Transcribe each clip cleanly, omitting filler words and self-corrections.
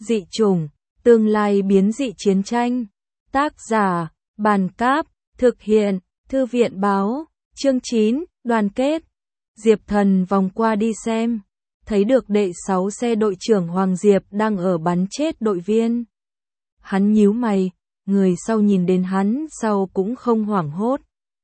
Dị chủng, tương lai biến dị chiến tranh. Tác giả, Bàn Cáp, thực hiện, Thư viện Báo, chương 9, đoàn kết. Diệp Thần vòng qua đi xem, thấy được đệ 6 xe đội trưởng Hoàng Diệp đang ở bắn chết đội viên. Hắn nhíu mày, người sau nhìn đến hắn sau cũng không hoảng hốt.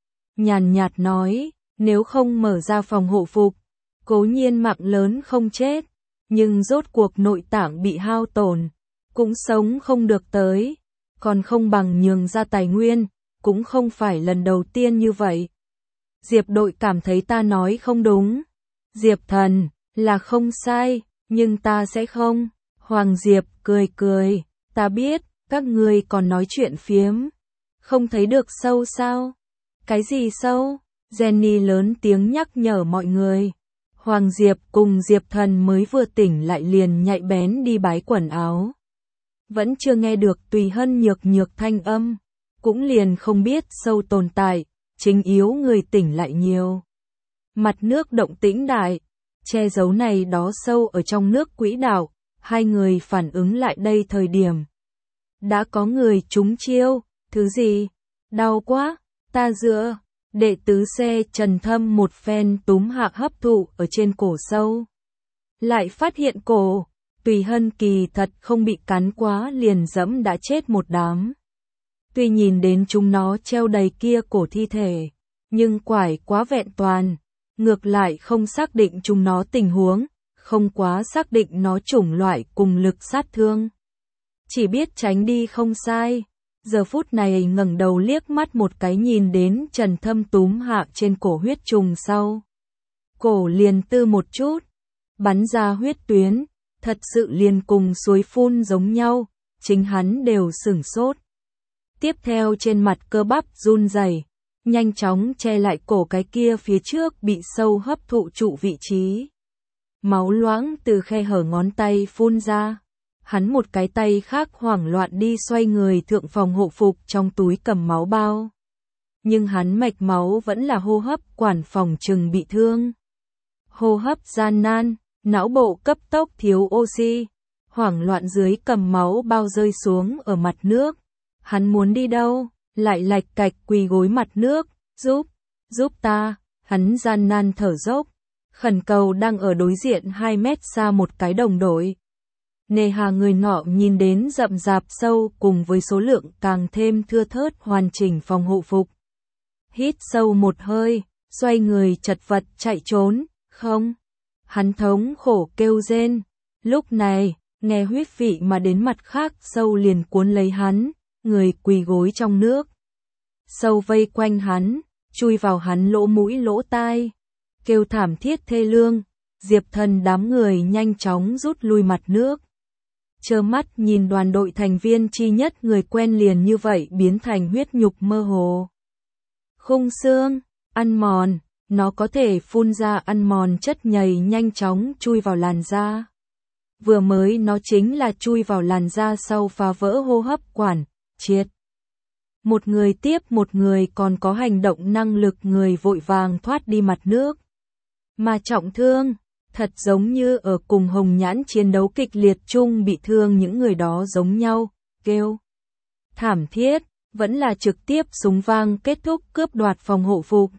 Nhàn nhạt nói, nếu không mở ra phòng hộ phục, cố nhiên mạng lớn không chết, nhưng rốt cuộc nội tạng bị hao tổn, cũng sống không được tới, còn không bằng nhường ra tài nguyên, cũng không phải lần đầu tiên như vậy. Diệp đội cảm thấy ta nói không đúng. Diệp Thần, là không sai, nhưng ta sẽ không. Hoàng Diệp cười cười, ta biết, các ngươi còn nói chuyện phiếm. Không thấy được sâu sao? Cái gì sâu? Jenny lớn tiếng nhắc nhở mọi người. Hoàng Diệp cùng Diệp Thần mới vừa tỉnh lại liền nhạy bén đi bái quần áo. Vẫn chưa nghe được Tùy Hân nhược nhược thanh âm, cũng liền không biết sâu tồn tại, chính yếu người tỉnh lại nhiều. Mặt nước động tĩnh đại, che giấu này đó sâu ở trong nước quỹ đạo, hai người phản ứng lại đây thời điểm. Đã có người trúng chiêu, thứ gì? Đau quá, ta dựa. Đệ tứ xe Trần Thâm một phen túm hạ hấp thụ ở trên cổ sâu. Lại phát hiện cổ, Tùy Hân kỳ thật không bị cắn quá liền dẫm đã chết một đám. Tuy nhìn đến chúng nó treo đầy kia cổ thi thể, nhưng quải quá vẹn toàn, ngược lại không xác định chúng nó tình huống, không quá xác định nó chủng loại cùng lực sát thương. Chỉ biết tránh đi không sai. Giờ phút này ngẩng đầu liếc mắt một cái nhìn đến Trần Thâm túm hạ trên cổ huyết trùng sau. Cổ liền tư một chút, bắn ra huyết tuyến, thật sự liền cùng suối phun giống nhau, chính hắn đều sửng sốt. Tiếp theo trên mặt cơ bắp run rẩy, nhanh chóng che lại cổ cái kia phía trước bị sâu hấp thụ trụ vị trí. Máu loãng từ khe hở ngón tay phun ra. Hắn một cái tay khác hoảng loạn đi xoay người thượng phòng hộ phục trong túi cầm máu bao. Nhưng hắn mạch máu vẫn là hô hấp quản phòng trừng bị thương. Hô hấp gian nan, não bộ cấp tốc thiếu oxy, hoảng loạn dưới cầm máu bao rơi xuống ở mặt nước. Hắn muốn đi đâu, lại lạch cạch quỳ gối mặt nước, giúp ta, hắn gian nan thở dốc, khẩn cầu đang ở đối diện 2 mét xa một cái đồng đội. Nề hà người nọ nhìn đến rậm rạp sâu cùng với số lượng càng thêm thưa thớt hoàn chỉnh phòng hộ phục. Hít sâu một hơi, xoay người chật vật chạy trốn, không. Hắn thống khổ kêu rên. Lúc này, nghe huyết vị mà đến mặt khác sâu liền cuốn lấy hắn, người quỳ gối trong nước. Sâu vây quanh hắn, chui vào hắn lỗ mũi lỗ tai. Kêu thảm thiết thê lương, Diệp Thần đám người nhanh chóng rút lui mặt nước. Trơ mắt nhìn đoàn đội thành viên chi nhất người quen liền như vậy biến thành huyết nhục mơ hồ. Khung xương, ăn mòn, nó có thể phun ra ăn mòn chất nhầy nhanh chóng chui vào làn da. Vừa mới nó chính là chui vào làn da sau phá vỡ hô hấp quản, triệt. Một người tiếp một người còn có hành động năng lực người vội vàng thoát đi mặt nước. Mà trọng thương. Thật giống như ở cùng Hồng Nhãn chiến đấu kịch liệt chung bị thương những người đó giống nhau, kêu thảm thiết, vẫn là trực tiếp súng vang kết thúc cướp đoạt phòng hộ phục.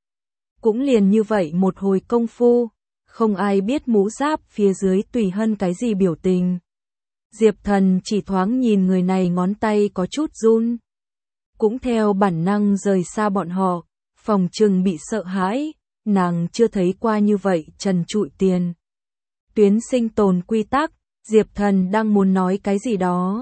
Cũng liền như vậy một hồi công phu, không ai biết mũ giáp phía dưới Tùy Hân cái gì biểu tình. Diệp Thần chỉ thoáng nhìn người này ngón tay có chút run. Cũng theo bản năng rời xa bọn họ, phòng trừng bị sợ hãi. Nàng chưa thấy qua như vậy trần trụi tiền. Tuyến sinh tồn quy tắc, Diệp Thần đang muốn nói cái gì đó.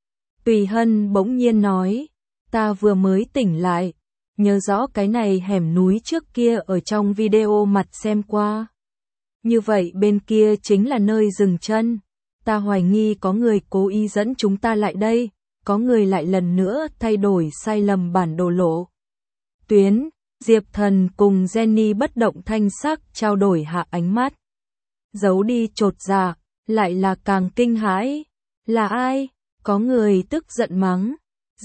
Tùy Hân bỗng nhiên nói, ta vừa mới tỉnh lại, nhớ rõ cái này hẻm núi trước kia ở trong video mặt xem qua. Như vậy bên kia chính là nơi dừng chân. Ta hoài nghi có người cố ý dẫn chúng ta lại đây, có người lại lần nữa thay đổi sai lầm bản đồ lộ. Tuyến. Diệp Thần cùng Jenny bất động thanh sắc trao đổi hạ ánh mắt. Giấu đi chột dạ, lại là càng kinh hãi. Là ai? Có người tức giận mắng.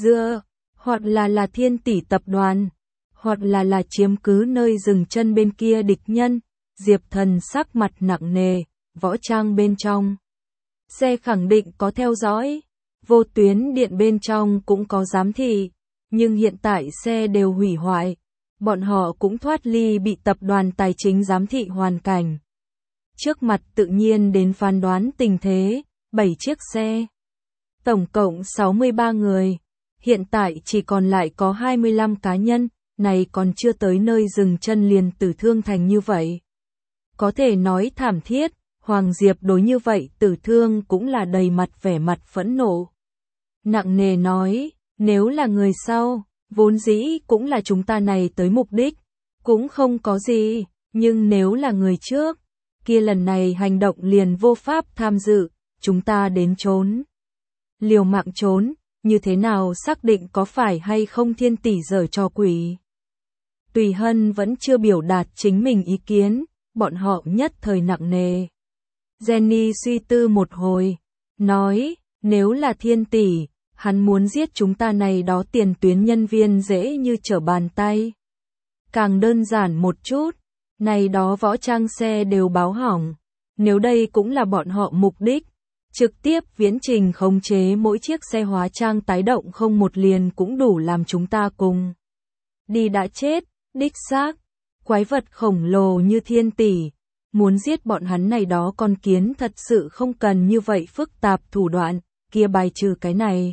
Hoặc là Thiên Tỷ tập đoàn, hoặc là chiếm cứ nơi dừng chân bên kia địch nhân. Diệp Thần sắc mặt nặng nề, võ trang bên trong. xe khẳng định có theo dõi, vô tuyến điện bên trong cũng có giám thị, nhưng hiện tại xe đều hủy hoại, bọn họ cũng thoát ly bị tập đoàn tài chính giám thị hoàn cảnh. Trước mặt tự nhiên đến phán đoán tình thế, 7 chiếc xe, tổng cộng 63 người, hiện tại chỉ còn lại có 25 cá nhân, này còn chưa tới nơi dừng chân liền tử thương thành như vậy. Có thể nói thảm thiết, Hoàng Diệp đối như vậy tử thương cũng là đầy mặt vẻ mặt phẫn nộ. Nặng nề nói, nếu là người sau, vốn dĩ cũng là chúng ta này tới mục đích, cũng không có gì, nhưng nếu là người trước, kia lần này hành động liền vô pháp tham dự, chúng ta đến trốn. Liều mạng trốn, như thế nào xác định có phải hay không Thiên tỷ giở trò quỷ. Tùy Hân vẫn chưa biểu đạt chính mình ý kiến, bọn họ nhất thời nặng nề. Jenny suy tư một hồi, nói, nếu là Thiên tỷ, hắn muốn giết chúng ta này đó tiền tuyến nhân viên dễ như trở bàn tay. Càng đơn giản một chút, này đó võ trang xe đều báo hỏng, nếu đây cũng là bọn họ mục đích, trực tiếp viễn trình khống chế mỗi chiếc xe hóa trang tái động không một liền cũng đủ làm chúng ta cùng đi đã chết, đích xác, quái vật khổng lồ như Thiên tỷ, muốn giết bọn hắn này đó con kiến thật sự không cần như vậy phức tạp thủ đoạn, kia bài trừ cái này.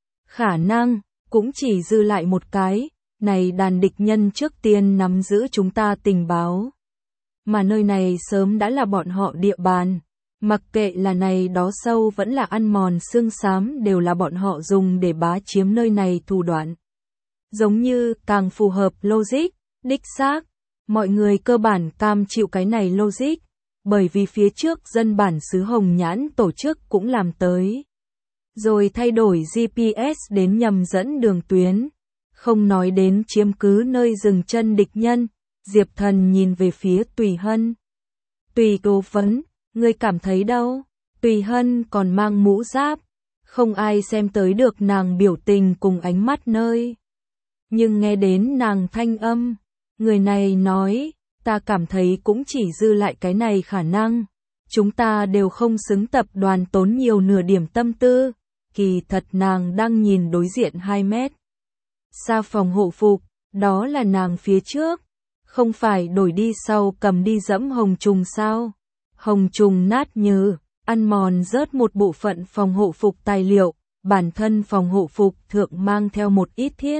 Khả năng, cũng chỉ dư lại một cái, này đàn địch nhân trước tiên nắm giữ chúng ta tình báo. Mà nơi này sớm đã là bọn họ địa bàn, mặc kệ là này đó sâu vẫn là ăn mòn xương xám đều là bọn họ dùng để bá chiếm nơi này thủ đoạn. Giống như càng phù hợp logic, đích xác, mọi người cơ bản cam chịu cái này logic, bởi vì phía trước dân bản xứ Hồng Nhãn tổ chức cũng làm tới. Rồi thay đổi GPS đến nhằm dẫn đường tuyến, không nói đến chiếm cứ nơi dừng chân địch nhân, Diệp Thần nhìn về phía Tùy Hân. Tùy cố vấn, ngươi cảm thấy đâu? Tùy Hân còn mang mũ giáp, không ai xem tới được nàng biểu tình cùng ánh mắt nơi. Nhưng nghe đến nàng thanh âm, người này nói, ta cảm thấy cũng chỉ dư lại cái này khả năng. Chúng ta đều không xứng tập đoàn tốn nhiều nửa điểm tâm tư, kỳ thật nàng đang nhìn đối diện 2 mét. Xa phòng hộ phục, đó là nàng phía trước, không phải đổi đi sau cầm đi dẫm hồng trùng sao. Hồng trùng nát như, ăn mòn rớt một bộ phận phòng hộ phục tài liệu, bản thân phòng hộ phục thượng mang theo một ít thiết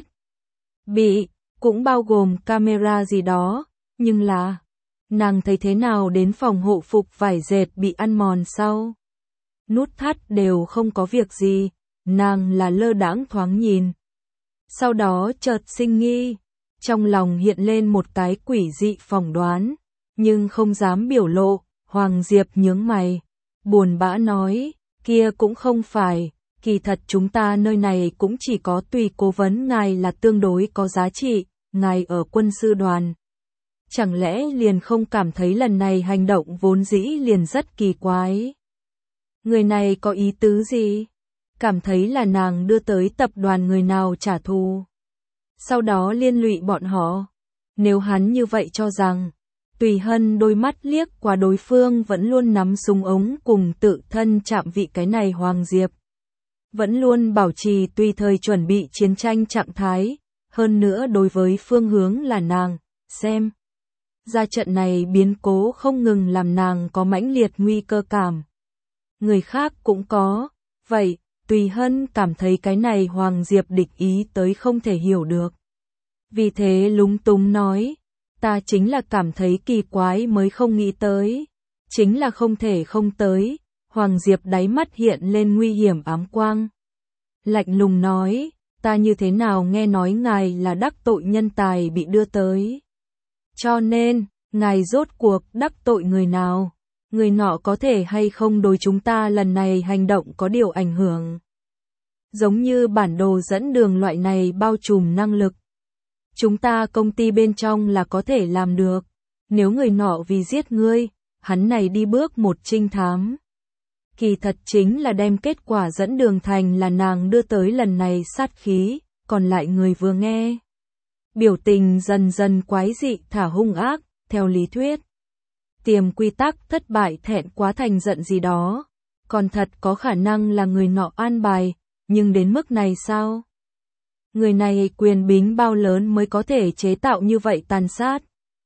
bị, cũng bao gồm camera gì đó, nhưng là, nàng thấy thế nào đến phòng hộ phục vải dệt bị ăn mòn sau. Nút thắt đều không có việc gì, nàng là lơ đãng thoáng nhìn. Sau đó chợt sinh nghi, trong lòng hiện lên một cái quỷ dị phỏng đoán, nhưng không dám biểu lộ. Hoàng Diệp nhướng mày, buồn bã nói, kia cũng không phải, kỳ thật chúng ta nơi này cũng chỉ có Tùy cố vấn ngài là tương đối có giá trị, ngài ở quân sư đoàn. Chẳng lẽ liền không cảm thấy lần này hành động vốn dĩ liền rất kỳ quái? Người này có ý tứ gì? Cảm thấy là nàng đưa tới tập đoàn người nào trả thù, sau đó liên lụy bọn họ. Nếu hắn như vậy cho rằng, Tùy Hân đôi mắt liếc qua đối phương vẫn luôn nắm súng ống cùng tự thân chạm vị cái này Hoàng Diệp. Vẫn luôn bảo trì tùy thời chuẩn bị chiến tranh trạng thái, hơn nữa đối với phương hướng là nàng, xem. Ra trận này biến cố không ngừng làm nàng có mãnh liệt nguy cơ cảm. Người khác cũng có, vậy, Tùy Hân cảm thấy cái này Hoàng Diệp địch ý tới không thể hiểu được. Vì thế lúng túng nói, ta chính là cảm thấy kỳ quái mới không nghĩ tới, chính là không thể không tới. Hoàng Diệp đáy mắt hiện lên nguy hiểm ám quang. Lạnh lùng nói, ta như thế nào nghe nói ngài là đắc tội nhân tài bị đưa tới. Cho nên, ngài rốt cuộc đắc tội người nào, người nọ có thể hay không đối chúng ta lần này hành động có điều ảnh hưởng. Giống như bản đồ dẫn đường loại này bao trùm năng lực. Chúng ta công ty bên trong là có thể làm được, nếu người nọ vì giết ngươi, hắn này đi bước một trinh thám. Kỳ thật chính là đem kết quả dẫn đường thành là nàng đưa tới lần này sát khí, còn lại người vừa nghe. Biểu tình dần dần quái dị thả hung ác, theo lý thuyết. Tiềm quy tắc thất bại thẹn quá thành giận gì đó. Còn thật có khả năng là người nọ an bài, nhưng đến mức này sao? Người này quyền bính bao lớn mới có thể chế tạo như vậy tàn sát?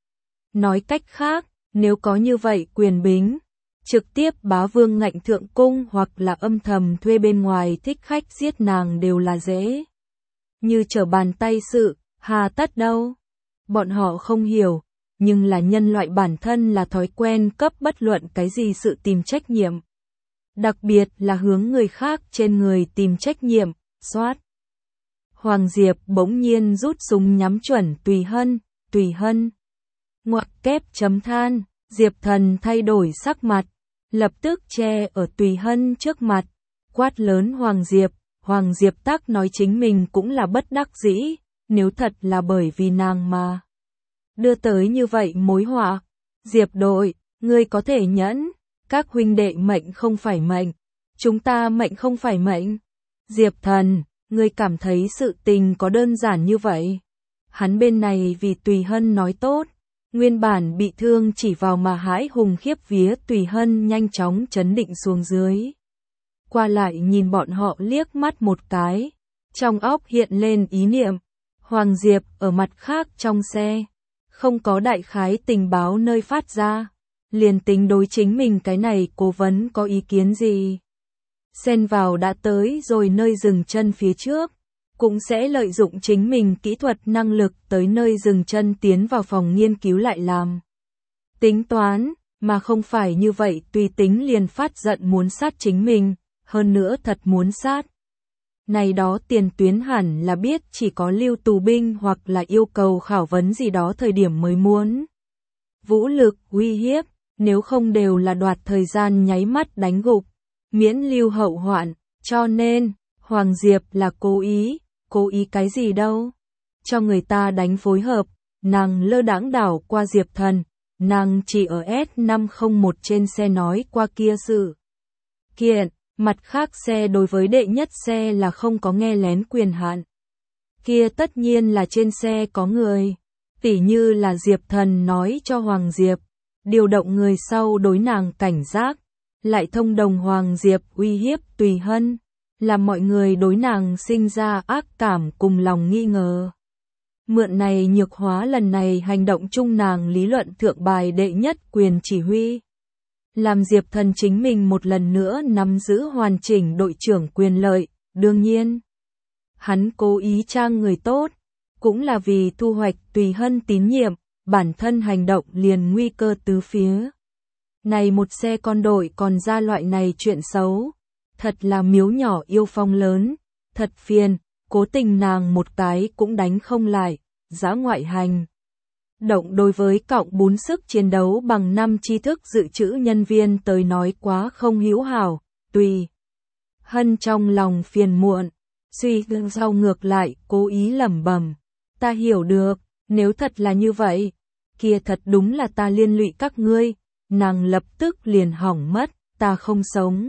Nói cách khác, nếu có như vậy quyền bính, trực tiếp bá vương ngạnh thượng cung hoặc là âm thầm thuê bên ngoài thích khách giết nàng đều là dễ. Như trở bàn tay sự, hà tất đâu. Bọn họ không hiểu, nhưng là nhân loại bản thân là thói quen cấp bất luận cái gì sự tìm trách nhiệm. Đặc biệt là hướng người khác trên người tìm trách nhiệm, soát. Hoàng Diệp bỗng nhiên rút súng nhắm chuẩn Tùy Hân. Ngoặc kép chấm than, Diệp Thần thay đổi sắc mặt, lập tức che ở Tùy Hân trước mặt, quát lớn Hoàng Diệp tắc nói chính mình cũng là bất đắc dĩ, nếu thật là bởi vì nàng mà đưa tới như vậy mối họa. Diệp đội, ngươi có thể nhẫn, các huynh đệ mệnh không phải mệnh, chúng ta mệnh không phải mệnh. Diệp Thần, ngươi cảm thấy sự tình có đơn giản như vậy? Hắn bên này vì Tùy Hân nói tốt, nguyên bản bị thương chỉ vào mà hãi hùng khiếp vía Tùy Hân nhanh chóng trấn định xuống dưới. Qua lại nhìn bọn họ liếc mắt một cái, trong óc hiện lên ý niệm, Hoàng Diệp ở mặt khác trong xe, không có đại khái tình báo nơi phát ra, liền tính đối chính mình cái này cố vấn có ý kiến gì. Xen vào đã tới rồi nơi dừng chân phía trước, cũng sẽ lợi dụng chính mình kỹ thuật năng lực tới nơi dừng chân tiến vào phòng nghiên cứu lại làm tính toán, mà không phải như vậy tùy tính liền phát giận muốn sát chính mình, hơn nữa thật muốn sát. Này đó tiền tuyến hẳn là biết chỉ có lưu tù binh hoặc là yêu cầu khảo vấn gì đó thời điểm mới muốn. Vũ lực, uy hiếp, nếu không đều là đoạt thời gian nháy mắt đánh gục, miễn lưu hậu hoạn, cho nên, Hoàng Diệp là cố ý cái gì đâu. Cho người ta đánh phối hợp, nàng lơ đãng đảo qua Diệp Thần, nàng chỉ ở S501 trên xe nói qua kia sự kiện. Mặt khác xe đối với đệ nhất xe là không có nghe lén quyền hạn. Kia tất nhiên là trên xe có người. Tỉ như là Diệp Thần nói cho Hoàng Diệp, điều động người sau đối nàng cảnh giác, lại thông đồng Hoàng Diệp uy hiếp Tùy Hân, làm mọi người đối nàng sinh ra ác cảm cùng lòng nghi ngờ. Mượn này nhược hóa lần này hành động chung nàng lý luận thượng bài đệ nhất quyền chỉ huy. Làm Diệp Thần chính mình một lần nữa nắm giữ hoàn chỉnh đội trưởng quyền lợi, đương nhiên. Hắn cố ý trang người tốt, cũng là vì thu hoạch Tùy Hân tín nhiệm, bản thân hành động liền nguy cơ tứ phía. Này một xe con đội còn ra loại này chuyện xấu, thật là miếu nhỏ yêu phong lớn, thật phiền, cố tình nàng một cái cũng đánh không lại, dã ngoại hành. Động đối với cọng bún sức chiến đấu bằng 5 tri thức dự trữ nhân viên tới nói quá không hữu hảo, Tùy Hân trong lòng phiền muộn, suy gương sau ngược lại, cố ý lẩm bẩm, ta hiểu được, nếu thật là như vậy, kia thật đúng là ta liên lụy các ngươi, nàng lập tức liền hỏng mất, ta không sống.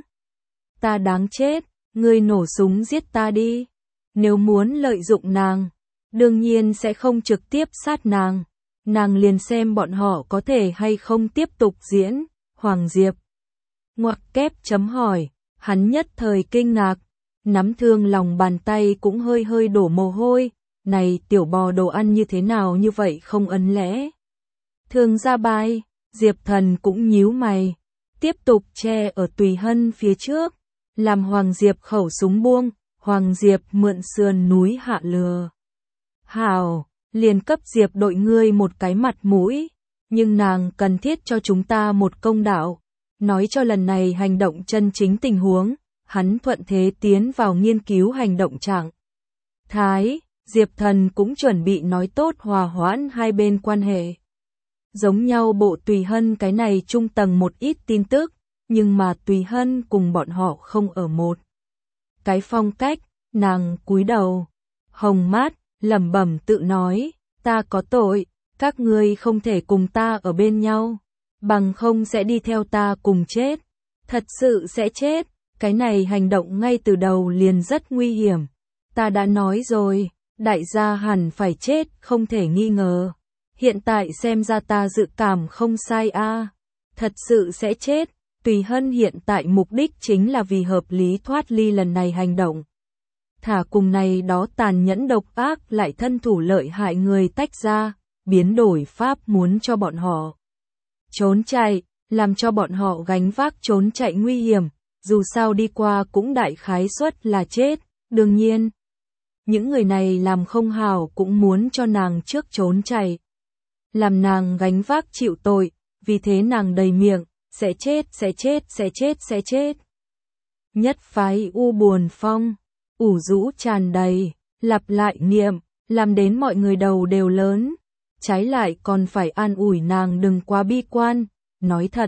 Ta đáng chết, ngươi nổ súng giết ta đi. Nếu muốn lợi dụng nàng, đương nhiên sẽ không trực tiếp sát nàng. Nàng liền xem bọn họ có thể hay không tiếp tục diễn. Hoàng Diệp ngoặc kép chấm hỏi, hắn nhất thời kinh ngạc, nắm thương lòng bàn tay cũng hơi hơi đổ mồ hôi, này tiểu bò đồ ăn như thế nào như vậy không ấn lẽ. Thương ra bài, Diệp Thần cũng nhíu mày, tiếp tục che ở Tùy Hân phía trước, làm Hoàng Diệp khẩu súng buông, Hoàng Diệp mượn sườn núi hạ lừa. Hảo, liền cấp Diệp đội ngươi một cái mặt mũi, nhưng nàng cần thiết cho chúng ta một công đạo, nói cho lần này hành động chân chính tình huống, hắn thuận thế tiến vào nghiên cứu hành động trạng thái, Diệp Thần cũng chuẩn bị nói tốt hòa hoãn hai bên quan hệ. Giống nhau bộ Tùy Hân cái này trung tầng một ít tin tức, nhưng mà Tùy Hân cùng bọn họ không ở một cái phong cách, nàng cúi đầu, hồng mát, lẩm bẩm tự nói, ta có tội, các ngươi không thể cùng ta ở bên nhau, bằng không sẽ đi theo ta cùng chết, thật sự sẽ chết, cái này hành động ngay từ đầu liền rất nguy hiểm, ta đã nói rồi, đại gia hẳn phải chết không thể nghi ngờ, hiện tại xem ra ta dự cảm không sai a, thật sự sẽ chết, Tùy Hân hiện tại mục đích chính là vì hợp lý thoát ly lần này hành động. Thả cùng này đó tàn nhẫn độc ác lại thân thủ lợi hại người tách ra, biến đổi pháp muốn cho bọn họ trốn chạy, làm cho bọn họ gánh vác trốn chạy nguy hiểm, dù sao đi qua cũng đại khái suất là chết, đương nhiên. Những người này làm không hảo cũng muốn cho nàng trước trốn chạy. Làm nàng gánh vác chịu tội, vì thế nàng đầy miệng, sẽ chết, sẽ chết, sẽ chết, sẽ chết. Nhất phái u buồn phong, ủ rũ tràn đầy, lặp lại niệm, làm đến mọi người đầu đều lớn. Trái lại còn phải an ủi nàng đừng quá bi quan, nói thật.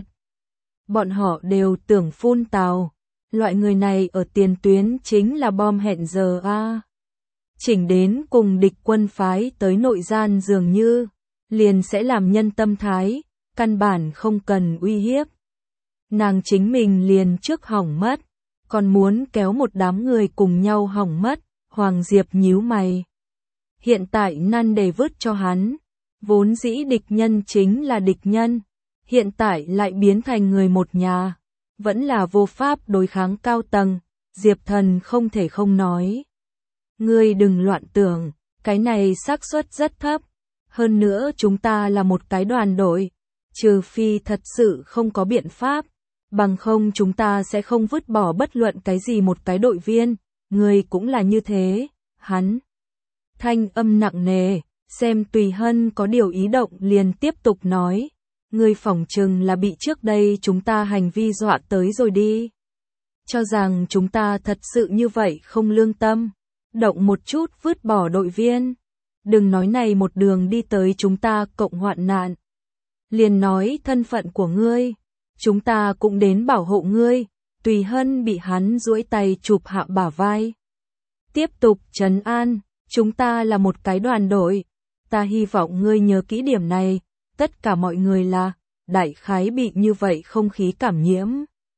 Bọn họ đều tưởng phun tào, loại người này ở tiền tuyến chính là bom hẹn giờ a. Chỉnh đến cùng địch quân phái tới nội gian dường như, liền sẽ làm nhân tâm thái, căn bản không cần uy hiếp. Nàng chính mình liền trước hỏng mất, còn muốn kéo một đám người cùng nhau hỏng mất, Hoàng Diệp nhíu mày. Hiện tại năn để vứt cho hắn, vốn dĩ địch nhân chính là địch nhân, hiện tại lại biến thành người một nhà, vẫn là vô pháp đối kháng cao tầng, Diệp Thần không thể không nói. Ngươi đừng loạn tưởng, cái này xác suất rất thấp, hơn nữa chúng ta là một cái đoàn đội, trừ phi thật sự không có biện pháp, bằng không chúng ta sẽ không vứt bỏ bất luận cái gì một cái đội viên, ngươi cũng là như thế, hắn. Thanh âm nặng nề, xem Tùy Hân có điều ý động liền tiếp tục nói, ngươi phỏng chừng là bị trước đây chúng ta hành vi dọa tới rồi đi. Cho rằng chúng ta thật sự như vậy không lương tâm, động một chút vứt bỏ đội viên. Đừng nói này một đường đi tới chúng ta cộng hoạn nạn. Liền nói thân phận của ngươi, chúng ta cũng đến bảo hộ ngươi. Tùy Hân bị hắn duỗi tay chụp hạ bả vai. Tiếp tục trấn an, chúng ta là một cái đoàn đội. Ta hy vọng ngươi nhớ kỹ điểm này, tất cả mọi người là, đại khái bị như vậy không khí cảm nhiễm.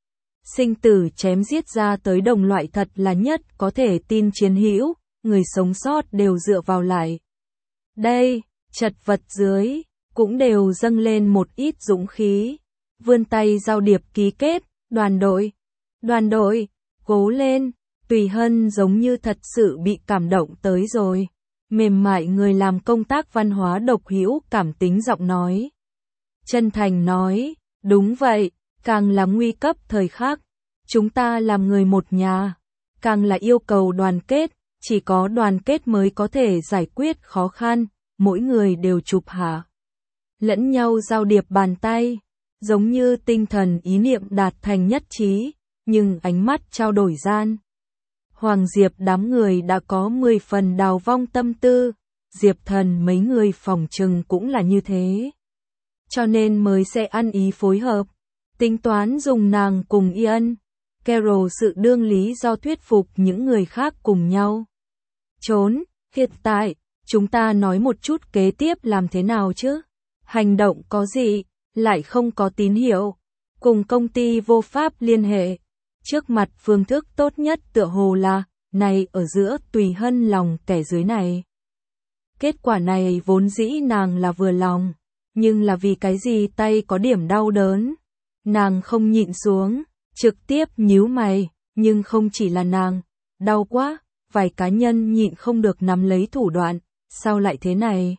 Sinh tử chém giết ra tới đồng loại thật là nhất có thể tin chiến hữu, người sống sót đều dựa vào lại. Đây, chật vật dưới, cũng đều dâng lên một ít dũng khí. Vươn tay giao điệp ký kết, đoàn đội, cố lên, Tùy Hân giống như thật sự bị cảm động tới rồi. Mềm mại người làm công tác văn hóa độc hữu cảm tính giọng nói. Chân thành nói, đúng vậy, càng là nguy cấp thời khắc, chúng ta làm người một nhà, càng là yêu cầu đoàn kết, chỉ có đoàn kết mới có thể giải quyết khó khăn, mỗi người đều chụp hạ. Lẫn nhau giao điệp bàn tay, giống như tinh thần ý niệm đạt thành nhất trí, nhưng ánh mắt trao đổi gian. Hoàng Diệp đám người đã có 10 phần đào vong tâm tư, Diệp Thần mấy người phòng trừng cũng là như thế. Cho nên mới sẽ ăn ý phối hợp, tính toán dùng nàng cùng Ian, Carol sự đương lý do thuyết phục những người khác cùng nhau. Trốn, hiện tại, chúng ta nói một chút kế tiếp làm thế nào chứ? Hành động có gì, lại không có tín hiệu, cùng công ty vô pháp liên hệ. Trước mặt phương thức tốt nhất tựa hồ là, này ở giữa Tùy Hân lòng kẻ dưới này. Kết quả này vốn dĩ nàng là vừa lòng, nhưng là vì cái gì tay có điểm đau đớn. Nàng không nhịn xuống, trực tiếp nhíu mày, nhưng không chỉ là nàng, đau quá, vài cá nhân nhịn không được nắm lấy thủ đoạn, sao lại thế này?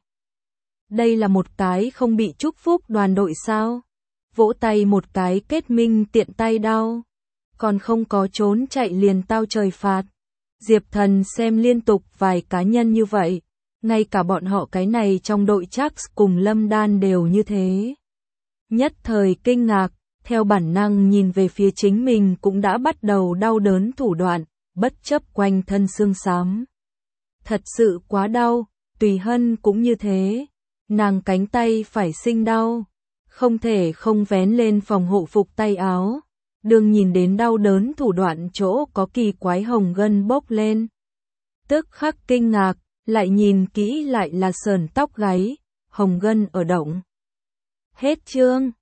Đây là một cái không bị chúc phúc đoàn đội sao? Vỗ tay một cái kết minh tiện tay đau. Còn không có trốn chạy liền tao trời phạt. Diệp Thần xem liên tục vài cá nhân như vậy, ngay cả bọn họ cái này trong đội chắc cùng Lâm Đan đều như thế. Nhất thời kinh ngạc, theo bản năng nhìn về phía chính mình cũng đã bắt đầu đau đớn thủ đoạn, bất chấp quanh thân xương xám. Thật sự quá đau, Tùy Hân cũng như thế, nàng cánh tay phải sinh đau, không thể không vén lên phòng hộ phục tay áo. Đường nhìn đến đau đớn thủ đoạn chỗ có kỳ quái hồng gân bốc lên. Tức khắc kinh ngạc, lại nhìn kỹ lại là sờn tóc gáy, hồng gân ở động. Hết chương.